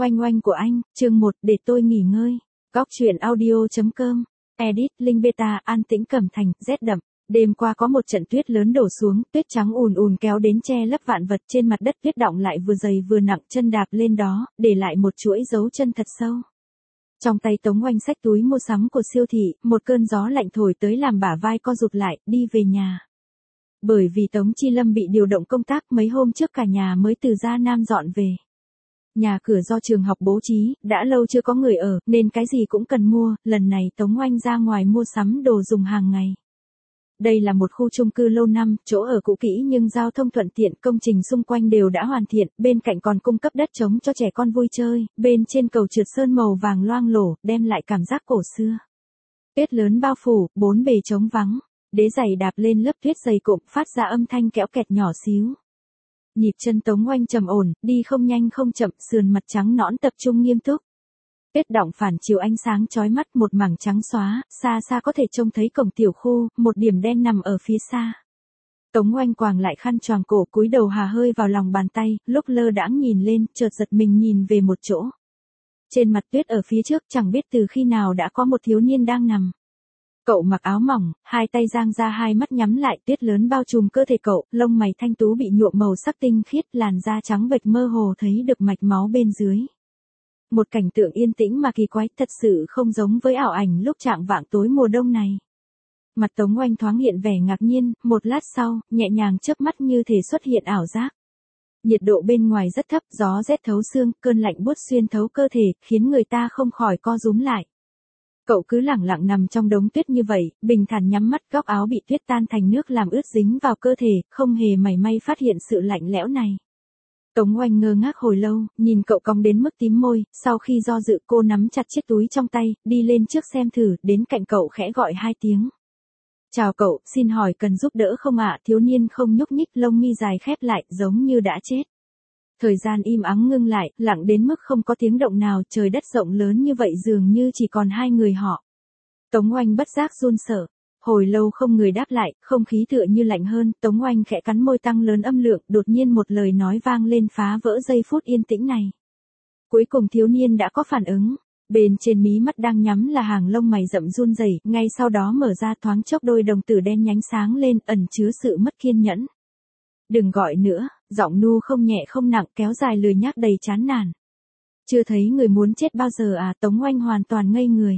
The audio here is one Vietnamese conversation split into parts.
Oanh oanh của anh, chương 1, để tôi nghỉ ngơi. Góc truyện audio.com. Edit, Linh Beta, An Tĩnh Cẩm Thành, rét đậm. Đêm qua có một trận tuyết lớn đổ xuống, tuyết trắng ùn ùn kéo đến che lấp vạn vật trên mặt đất, tuyết đọng lại vừa dày vừa nặng, chân đạp lên đó, để lại một chuỗi dấu chân thật sâu. Trong tay Tống Oanh xách túi mua sắm của siêu thị, một cơn gió lạnh thổi tới làm bả vai co rụt lại, đi về nhà. Bởi vì Tống Chi Lâm bị điều động công tác, mấy hôm trước cả nhà mới từ Gia Nam dọn về. Nhà cửa do trường học bố trí, đã lâu chưa có người ở, nên cái gì cũng cần mua, lần này Tống Oanh ra ngoài mua sắm đồ dùng hàng ngày. Đây là một khu chung cư lâu năm, chỗ ở cũ kỹ nhưng giao thông thuận tiện, công trình xung quanh đều đã hoàn thiện, bên cạnh còn cung cấp đất trống cho trẻ con vui chơi, bên trên cầu trượt sơn màu vàng loang lổ, đem lại cảm giác cổ xưa. Tuyết lớn bao phủ, bốn bề trống vắng, đế giày đạp lên lớp tuyết dày cộm, phát ra âm thanh kéo kẹt nhỏ xíu. Nhịp chân Tống Oanh trầm ổn, đi không nhanh không chậm, sườn mặt trắng nõn tập trung nghiêm túc. Tuyết đọng phản chiếu ánh sáng chói mắt, một mảng trắng xóa, xa xa có thể trông thấy cổng tiểu khu, một điểm đen nằm ở phía xa. Tống Oanh quàng lại khăn choàng cổ, cúi đầu hà hơi vào lòng bàn tay, lúc lơ đãng nhìn lên, chợt giật mình nhìn về một chỗ. Trên mặt tuyết ở phía trước chẳng biết từ khi nào đã có một thiếu niên đang nằm. Cậu mặc áo mỏng, hai tay dang ra, hai mắt nhắm lại, tuyết lớn bao trùm cơ thể cậu, lông mày thanh tú bị nhuộm màu sắc tinh khiết, làn da trắng bệch mơ hồ thấy được mạch máu bên dưới. Một cảnh tượng yên tĩnh mà kỳ quái, thật sự không giống với ảo ảnh lúc chạng vạng tối mùa đông này. Mặt Tống Oanh thoáng hiện vẻ ngạc nhiên, một lát sau, nhẹ nhàng chớp mắt như thể xuất hiện ảo giác. Nhiệt độ bên ngoài rất thấp, gió rét thấu xương, cơn lạnh buốt xuyên thấu cơ thể, khiến người ta không khỏi co rúm lại. Cậu cứ lẳng lặng nằm trong đống tuyết như vậy, bình thản nhắm mắt, góc áo bị tuyết tan thành nước làm ướt dính vào cơ thể, không hề mảy may phát hiện sự lạnh lẽo này. Tống Oanh ngơ ngác hồi lâu, nhìn cậu cong đến mức tím môi, sau khi do dự cô nắm chặt chiếc túi trong tay, đi lên trước xem thử, đến cạnh cậu khẽ gọi hai tiếng. Chào cậu, xin hỏi cần giúp đỡ không ạ? Thiếu niên không nhúc nhích, lông mi dài khép lại, giống như đã chết. Thời gian im ắng ngưng lại, lặng đến mức không có tiếng động nào, trời đất rộng lớn như vậy dường như chỉ còn hai người họ. Tống Oanh bất giác run sợ. Hồi lâu không người đáp lại, không khí tựa như lạnh hơn, Tống Oanh khẽ cắn môi tăng lớn âm lượng, đột nhiên một lời nói vang lên phá vỡ giây phút yên tĩnh này. Cuối cùng thiếu niên đã có phản ứng, bên trên mí mắt đang nhắm là hàng lông mày rậm run rẩy, ngay sau đó mở ra, thoáng chốc đôi đồng tử đen nhánh sáng lên, ẩn chứa sự mất kiên nhẫn. Đừng gọi nữa, giọng nu không nhẹ không nặng, kéo dài lười nhác đầy chán nản. Chưa thấy người muốn chết bao giờ à? Tống Oanh hoàn toàn ngây người.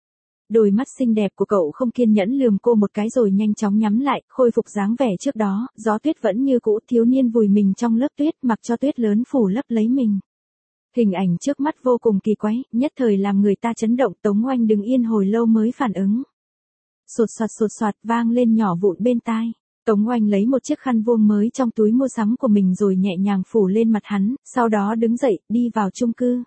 Đôi mắt xinh đẹp của cậu không kiên nhẫn lườm cô một cái rồi nhanh chóng nhắm lại, khôi phục dáng vẻ trước đó, gió tuyết vẫn như cũ, thiếu niên vùi mình trong lớp tuyết, mặc cho tuyết lớn phủ lấp lấy mình. Hình ảnh trước mắt vô cùng kỳ quái, nhất thời làm người ta chấn động. Tống Oanh đứng yên hồi lâu mới phản ứng. Sột soạt vang lên nhỏ vụn bên tai. Tống Oanh lấy một chiếc khăn vuông mới trong túi mua sắm của mình rồi nhẹ nhàng phủ lên mặt hắn, sau đó đứng dậy, đi vào chung cư.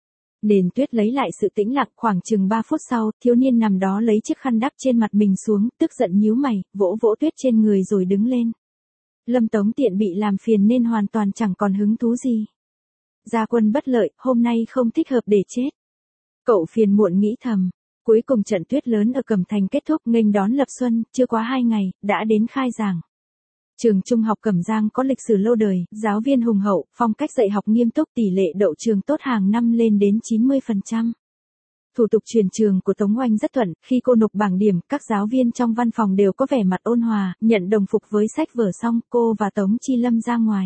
Nền tuyết lấy lại sự tĩnh lặng, khoảng chừng 3 phút sau, thiếu niên nằm đó lấy chiếc khăn đắp trên mặt mình xuống, tức giận nhíu mày, vỗ vỗ tuyết trên người rồi đứng lên. Lâm Tống tiện bị làm phiền nên hoàn toàn chẳng còn hứng thú gì. Gia quân bất lợi, hôm nay không thích hợp để chết. Cậu phiền muộn nghĩ thầm. Cuối cùng trận tuyết lớn ở Cẩm Thành kết thúc, nghênh đón lập xuân, chưa quá 2 ngày, đã đến khai giảng. Trường Trung học Cẩm Giang có lịch sử lâu đời, giáo viên hùng hậu, phong cách dạy học nghiêm túc, tỷ lệ đậu trường tốt hàng năm lên đến 90%. Thủ tục chuyển trường của Tống Oanh rất thuận, khi cô nộp bảng điểm, các giáo viên trong văn phòng đều có vẻ mặt ôn hòa, nhận đồng phục với sách vở xong, cô và Tống Chi Lâm ra ngoài.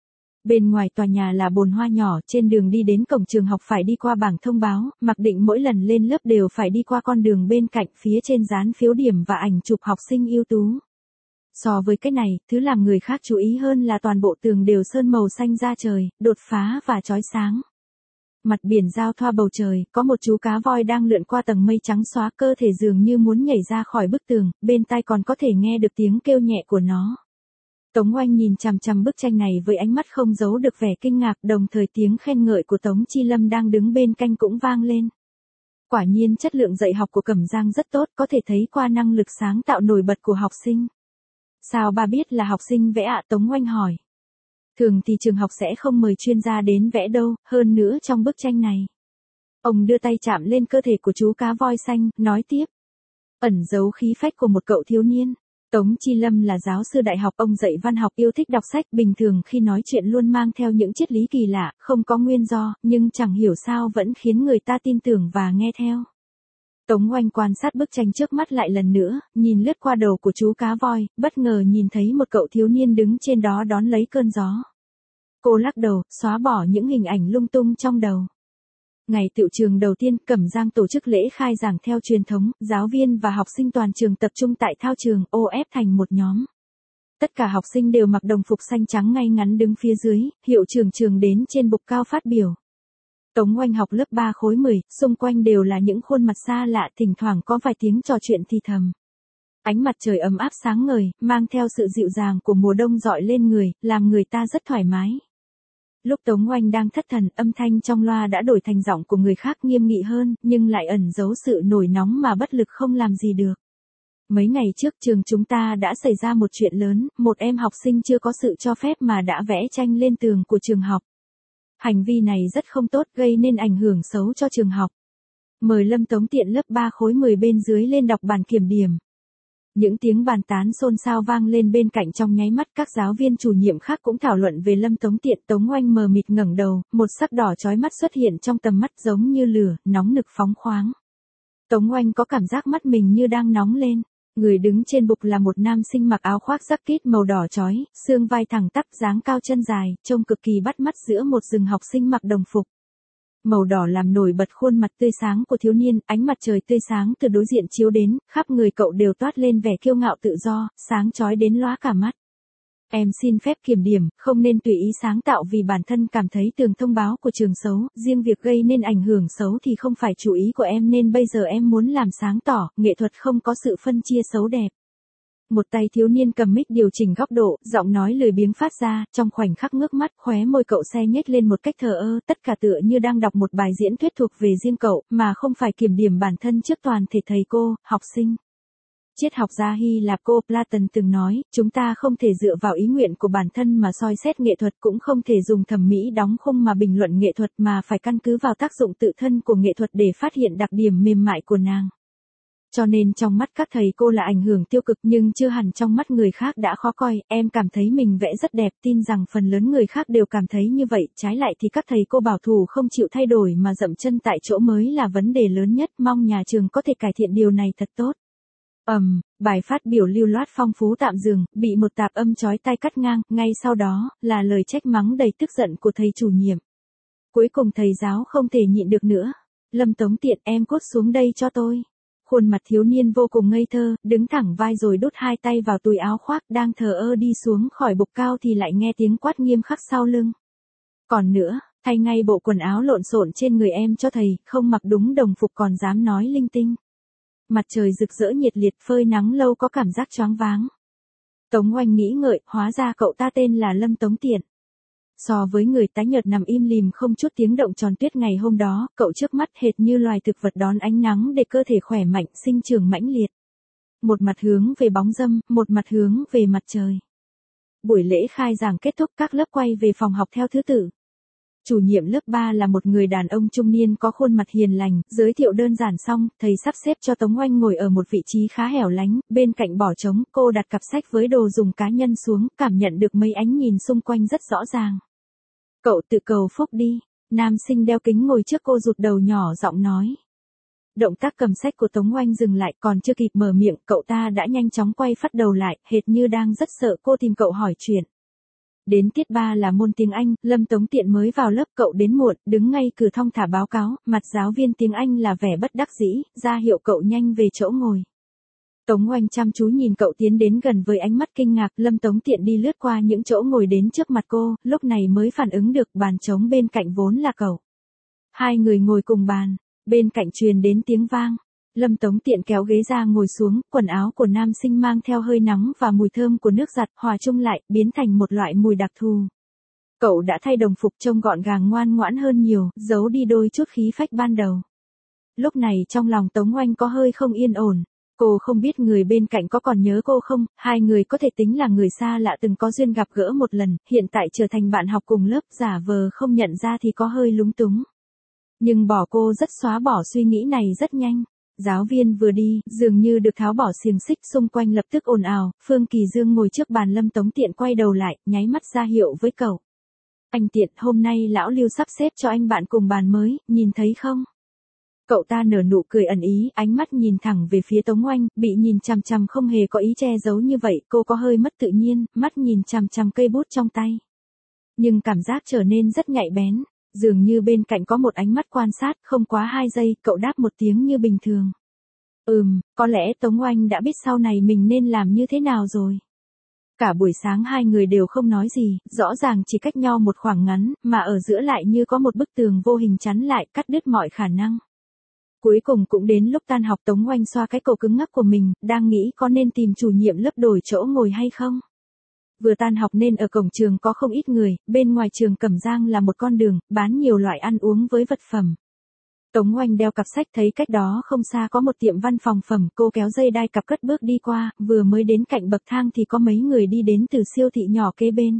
Bên ngoài tòa nhà là bồn hoa nhỏ, trên đường đi đến cổng trường học phải đi qua bảng thông báo, mặc định mỗi lần lên lớp đều phải đi qua con đường bên cạnh, phía trên dán phiếu điểm và ảnh chụp học sinh ưu tú. So với cái này, thứ làm người khác chú ý hơn là toàn bộ tường đều sơn màu xanh da trời, đột phá và chói sáng. Mặt biển giao thoa bầu trời, có một chú cá voi đang lượn qua tầng mây trắng xóa, cơ thể dường như muốn nhảy ra khỏi bức tường, bên tai còn có thể nghe được tiếng kêu nhẹ của nó. Tống Oanh nhìn chằm chằm bức tranh này với ánh mắt không giấu được vẻ kinh ngạc, đồng thời tiếng khen ngợi của Tống Chi Lâm đang đứng bên cạnh cũng vang lên. Quả nhiên chất lượng dạy học của Cẩm Giang rất tốt, có thể thấy qua năng lực sáng tạo nổi bật của học sinh. Sao bà biết là học sinh vẽ ạ? Tống Oanh hỏi. Thường thì trường học sẽ không mời chuyên gia đến vẽ đâu, hơn nữa trong bức tranh này. Ông đưa tay chạm lên cơ thể của chú cá voi xanh, nói tiếp. Ẩn giấu khí phách của một cậu thiếu niên. Tống Chi Lâm là giáo sư đại học, ông dạy văn học, yêu thích đọc sách, bình thường khi nói chuyện luôn mang theo những triết lý kỳ lạ, không có nguyên do, nhưng chẳng hiểu sao vẫn khiến người ta tin tưởng và nghe theo. Tống Oanh quan sát bức tranh trước mắt lại lần nữa, nhìn lướt qua đầu của chú cá voi, bất ngờ nhìn thấy một cậu thiếu niên đứng trên đó đón lấy cơn gió. Cô lắc đầu, xóa bỏ những hình ảnh lung tung trong đầu. Ngày tựu trường đầu tiên, Cẩm Giang tổ chức lễ khai giảng theo truyền thống, giáo viên và học sinh toàn trường tập trung tại thao trường, ô ép thành một nhóm. Tất cả học sinh đều mặc đồng phục xanh trắng ngay ngắn đứng phía dưới, hiệu trưởng trường đến trên bục cao phát biểu. Tống Oanh học lớp 3 khối 10, xung quanh đều là những khuôn mặt xa lạ, thỉnh thoảng có vài tiếng trò chuyện thì thầm. Ánh mặt trời ấm áp sáng ngời, mang theo sự dịu dàng của mùa đông rọi lên người, làm người ta rất thoải mái. Lúc Tống Oanh đang thất thần, âm thanh trong loa đã đổi thành giọng của người khác nghiêm nghị hơn, nhưng lại ẩn giấu sự nổi nóng mà bất lực không làm gì được. Mấy ngày trước trường chúng ta đã xảy ra một chuyện lớn, một em học sinh chưa có sự cho phép mà đã vẽ tranh lên tường của trường học. Hành vi này rất không tốt, gây nên ảnh hưởng xấu cho trường học. Mời Lâm Tống Tiện lớp 3 khối 10 bên dưới lên đọc bản kiểm điểm. Những tiếng bàn tán xôn xao vang lên bên cạnh, trong nháy mắt các giáo viên chủ nhiệm khác cũng thảo luận về Lâm Tống Tiện. Tống Oanh mờ mịt ngẩng đầu, một sắc đỏ chói mắt xuất hiện trong tầm mắt giống như lửa, nóng nực phóng khoáng. Tống Oanh có cảm giác mắt mình như đang nóng lên. Người đứng trên bục là một nam sinh mặc áo khoác jacket màu đỏ chói, xương vai thẳng tắp, dáng cao chân dài, trông cực kỳ bắt mắt giữa một rừng học sinh mặc đồng phục. Màu đỏ làm nổi bật khuôn mặt tươi sáng của thiếu niên, ánh mặt trời tươi sáng từ đối diện chiếu đến, khắp người cậu đều toát lên vẻ kiêu ngạo tự do, sáng chói đến lóa cả mắt. Em xin phép kiểm điểm, không nên tùy ý sáng tạo vì bản thân cảm thấy tường thông báo của trường xấu, riêng việc gây nên ảnh hưởng xấu thì không phải chủ ý của em nên bây giờ em muốn làm sáng tỏ, nghệ thuật không có sự phân chia xấu đẹp. Một tay thiếu niên cầm mic điều chỉnh góc độ, giọng nói lười biếng phát ra, trong khoảnh khắc ngước mắt, khóe môi cậu se nhếch lên một cách thờ ơ, tất cả tựa như đang đọc một bài diễn thuyết thuộc về riêng cậu, mà không phải kiểm điểm bản thân trước toàn thể thầy cô, học sinh. Triết học gia Hy Lạp cô Platon từng nói, chúng ta không thể dựa vào ý nguyện của bản thân mà soi xét nghệ thuật, cũng không thể dùng thẩm mỹ đóng khung mà bình luận nghệ thuật, mà phải căn cứ vào tác dụng tự thân của nghệ thuật để phát hiện đặc điểm mềm mại của nàng. Cho nên trong mắt các thầy cô là ảnh hưởng tiêu cực, nhưng chưa hẳn trong mắt người khác đã khó coi. Em cảm thấy mình vẽ rất đẹp, tin rằng phần lớn người khác đều cảm thấy như vậy, trái lại thì các thầy cô bảo thủ không chịu thay đổi mà dậm chân tại chỗ mới là vấn đề lớn nhất, mong nhà trường có thể cải thiện điều này thật tốt. Bài phát biểu lưu loát phong phú tạm dừng, bị một tạp âm chói tai cắt ngang, ngay sau đó là lời trách mắng đầy tức giận của thầy chủ nhiệm. Cuối cùng thầy giáo không thể nhịn được nữa. Lâm Tống Tiện, em cút xuống đây cho tôi. Khuôn mặt thiếu niên vô cùng ngây thơ, đứng thẳng vai rồi đút hai tay vào túi áo khoác, đang thờ ơ đi xuống khỏi bục cao thì lại nghe tiếng quát nghiêm khắc sau lưng. Còn nữa, thay ngay bộ quần áo lộn xộn trên người em cho thầy, không mặc đúng đồng phục còn dám nói linh tinh. Mặt trời rực rỡ nhiệt liệt, phơi nắng lâu có cảm giác choáng váng. Tống Oanh nghĩ ngợi, hóa ra cậu ta tên là Lâm Tống Tiện. So với người tái nhợt nằm im lìm không chút tiếng động tròn tuyết ngày hôm đó, cậu trước mắt hệt như loài thực vật đón ánh nắng để cơ thể khỏe mạnh, sinh trưởng mãnh liệt. Một mặt hướng về bóng râm, một mặt hướng về mặt trời. Buổi lễ khai giảng kết thúc, các lớp quay về phòng học theo thứ tự. Chủ nhiệm lớp 3 là một người đàn ông trung niên có khuôn mặt hiền lành, giới thiệu đơn giản xong, thầy sắp xếp cho Tống Oanh ngồi ở một vị trí khá hẻo lánh, bên cạnh bỏ trống, cô đặt cặp sách với đồ dùng cá nhân xuống, cảm nhận được mấy ánh nhìn xung quanh rất rõ ràng. Cậu tự cầu phúc đi, nam sinh đeo kính ngồi trước cô rụt đầu nhỏ giọng nói. Động tác cầm sách của Tống Oanh dừng lại, còn chưa kịp mở miệng, cậu ta đã nhanh chóng quay phát đầu lại, hệt như đang rất sợ cô tìm cậu hỏi chuyện. Đến tiết 3 là môn tiếng Anh, Lâm Tống Tiện mới vào lớp, cậu đến muộn, đứng ngay cửa thong thả báo cáo, mặt giáo viên tiếng Anh là vẻ bất đắc dĩ, ra hiệu cậu nhanh về chỗ ngồi. Tống Oanh chăm chú nhìn cậu tiến đến gần với ánh mắt kinh ngạc, Lâm Tống Tiện đi lướt qua những chỗ ngồi đến trước mặt cô, lúc này mới phản ứng được bàn trống bên cạnh vốn là cậu. Hai người ngồi cùng bàn, bên cạnh truyền đến tiếng vang. Lâm Tống Tiện kéo ghế ra ngồi xuống, quần áo của nam sinh mang theo hơi nóng và mùi thơm của nước giặt hòa chung lại, biến thành một loại mùi đặc thù. Cậu đã thay đồng phục trông gọn gàng ngoan ngoãn hơn nhiều, giấu đi đôi chút khí phách ban đầu. Lúc này trong lòng Tống Oanh có hơi không yên ổn. Cô không biết người bên cạnh có còn nhớ cô không, hai người có thể tính là người xa lạ từng có duyên gặp gỡ một lần, hiện tại trở thành bạn học cùng lớp, giả vờ không nhận ra thì có hơi lúng túng. Nhưng cô rất xóa bỏ suy nghĩ này rất nhanh. Giáo viên vừa đi, dường như được tháo bỏ xiềng xích, xung quanh lập tức ồn ào, Phương Kỳ Dương ngồi trước bàn, Lâm Tống Tiện quay đầu lại, nháy mắt ra hiệu với cậu. Anh Tiện, hôm nay lão Lưu sắp xếp cho anh bạn cùng bàn mới, nhìn thấy không? Cậu ta nở nụ cười ẩn ý, ánh mắt nhìn thẳng về phía Tống Oanh, bị nhìn chằm chằm không hề có ý che giấu như vậy, cô có hơi mất tự nhiên, mắt nhìn chằm chằm cây bút trong tay. Nhưng cảm giác trở nên rất nhạy bén, dường như bên cạnh có một ánh mắt quan sát, không quá 2 giây, cậu đáp một tiếng như bình thường. Có lẽ Tống Oanh đã biết sau này mình nên làm như thế nào rồi. Cả buổi sáng hai người đều không nói gì, rõ ràng chỉ cách nhau một khoảng ngắn, mà ở giữa lại như có một bức tường vô hình chắn lại, cắt đứt mọi khả năng. Cuối cùng cũng đến lúc tan học, Tống Oanh xoa cái cổ cứng ngắc của mình, đang nghĩ có nên tìm chủ nhiệm lớp đổi chỗ ngồi hay không. Vừa tan học nên ở cổng trường có không ít người, bên ngoài trường Cẩm Giang là một con đường, bán nhiều loại ăn uống với vật phẩm. Tống Oanh đeo cặp sách, thấy cách đó không xa có một tiệm văn phòng phẩm, cô kéo dây đai cặp cất bước đi qua, vừa mới đến cạnh bậc thang thì có mấy người đi đến từ siêu thị nhỏ kế bên.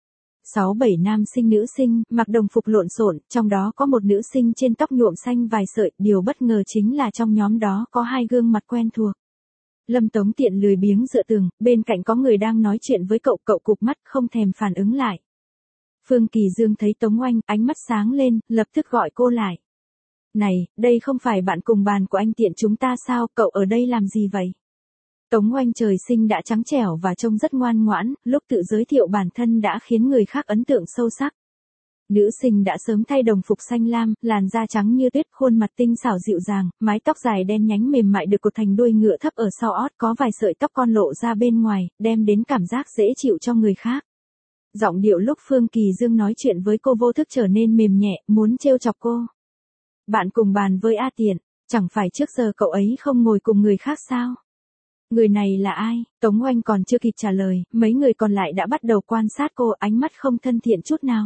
6-7 nam sinh nữ sinh, mặc đồng phục lộn xộn, trong đó có một nữ sinh trên tóc nhuộm xanh vài sợi, điều bất ngờ chính là trong nhóm đó có 2 gương mặt quen thuộc. Lâm Tống Tiện lười biếng dựa tường, bên cạnh có người đang nói chuyện với cậu, cậu cụp mắt không thèm phản ứng lại. Phương Kỳ Dương thấy Tống Oanh, ánh mắt sáng lên, lập tức gọi cô lại. Này, đây không phải bạn cùng bàn của anh Tiện chúng ta sao, cậu ở đây làm gì vậy? Tống Oanh trời sinh đã trắng trẻo và trông rất ngoan ngoãn, lúc tự giới thiệu bản thân đã khiến người khác ấn tượng sâu sắc. Nữ sinh đã sớm thay đồng phục xanh lam, làn da trắng như tuyết, khuôn mặt tinh xảo dịu dàng, mái tóc dài đen nhánh mềm mại được cột thành đuôi ngựa thấp ở sau ót, có vài sợi tóc con lộ ra bên ngoài, đem đến cảm giác dễ chịu cho người khác. Giọng điệu lúc Phương Kỳ Dương nói chuyện với cô vô thức trở nên mềm nhẹ, muốn trêu chọc cô. Bạn cùng bàn với A Tiện, chẳng phải trước giờ cậu ấy không ngồi cùng người khác sao? Người này là ai? Tống Oanh còn chưa kịp trả lời, mấy người còn lại đã bắt đầu quan sát cô, ánh mắt không thân thiện chút nào.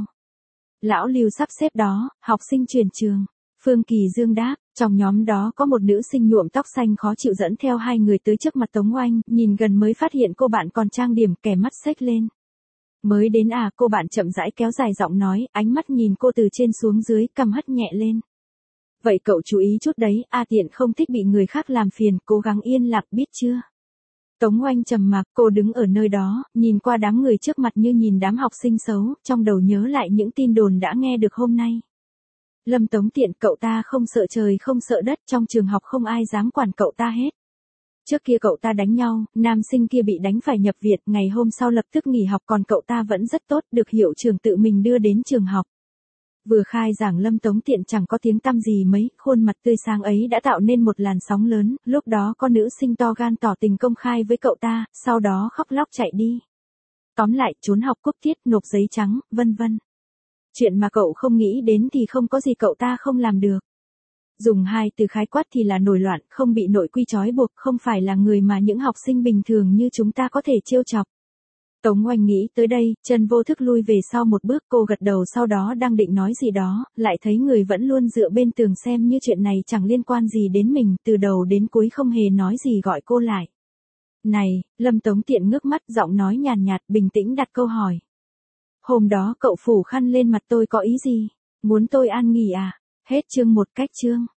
Lão Lưu sắp xếp đó, học sinh chuyển trường. Phương Kỳ Dương đáp, trong nhóm đó có một nữ sinh nhuộm tóc xanh khó chịu dẫn theo 2 người tới trước mặt Tống Oanh, nhìn gần mới phát hiện cô bạn còn trang điểm, kẻ mắt xếch lên. Mới đến à, cô bạn chậm rãi kéo dài giọng nói, ánh mắt nhìn cô từ trên xuống dưới, cằm hất nhẹ lên. Vậy cậu chú ý chút đấy, A Tiện không thích bị người khác làm phiền, cố gắng yên lặng biết chưa? Tống Oanh trầm mặc, cô đứng ở nơi đó, nhìn qua đám người trước mặt như nhìn đám học sinh xấu, trong đầu nhớ lại những tin đồn đã nghe được hôm nay. Lâm Tống Tiện, cậu ta không sợ trời không sợ đất, trong trường học không ai dám quản cậu ta hết. Trước kia cậu ta đánh nhau, nam sinh kia bị đánh phải nhập viện, ngày hôm sau lập tức nghỉ học, còn cậu ta vẫn rất tốt, được hiệu trưởng tự mình đưa đến trường học. Vừa khai giảng Lâm Tống Tiện chẳng có tiếng tăm gì mấy, khuôn mặt tươi sáng ấy đã tạo nên một làn sóng lớn, lúc đó có nữ sinh to gan tỏ tình công khai với cậu ta, sau đó khóc lóc chạy đi. Tóm lại, trốn học cúp tiết, nộp giấy trắng, vân vân. Chuyện mà cậu không nghĩ đến thì không có gì cậu ta không làm được. Dùng 2 từ khái quát thì là nổi loạn, không bị nội quy trói buộc, không phải là người mà những học sinh bình thường như chúng ta có thể trêu chọc. Tống Oanh nghĩ tới đây, chân vô thức lui về sau một bước, cô gật đầu, sau đó đang định nói gì đó, lại thấy người vẫn luôn dựa bên tường xem như chuyện này chẳng liên quan gì đến mình, từ đầu đến cuối không hề nói gì gọi cô lại. Này, Lâm Tống Tiện ngước mắt, giọng nói nhàn nhạt, bình tĩnh đặt câu hỏi. Hôm đó cậu phủ khăn lên mặt tôi có ý gì? Muốn tôi an nghỉ à? Hết chương 1 cách chương.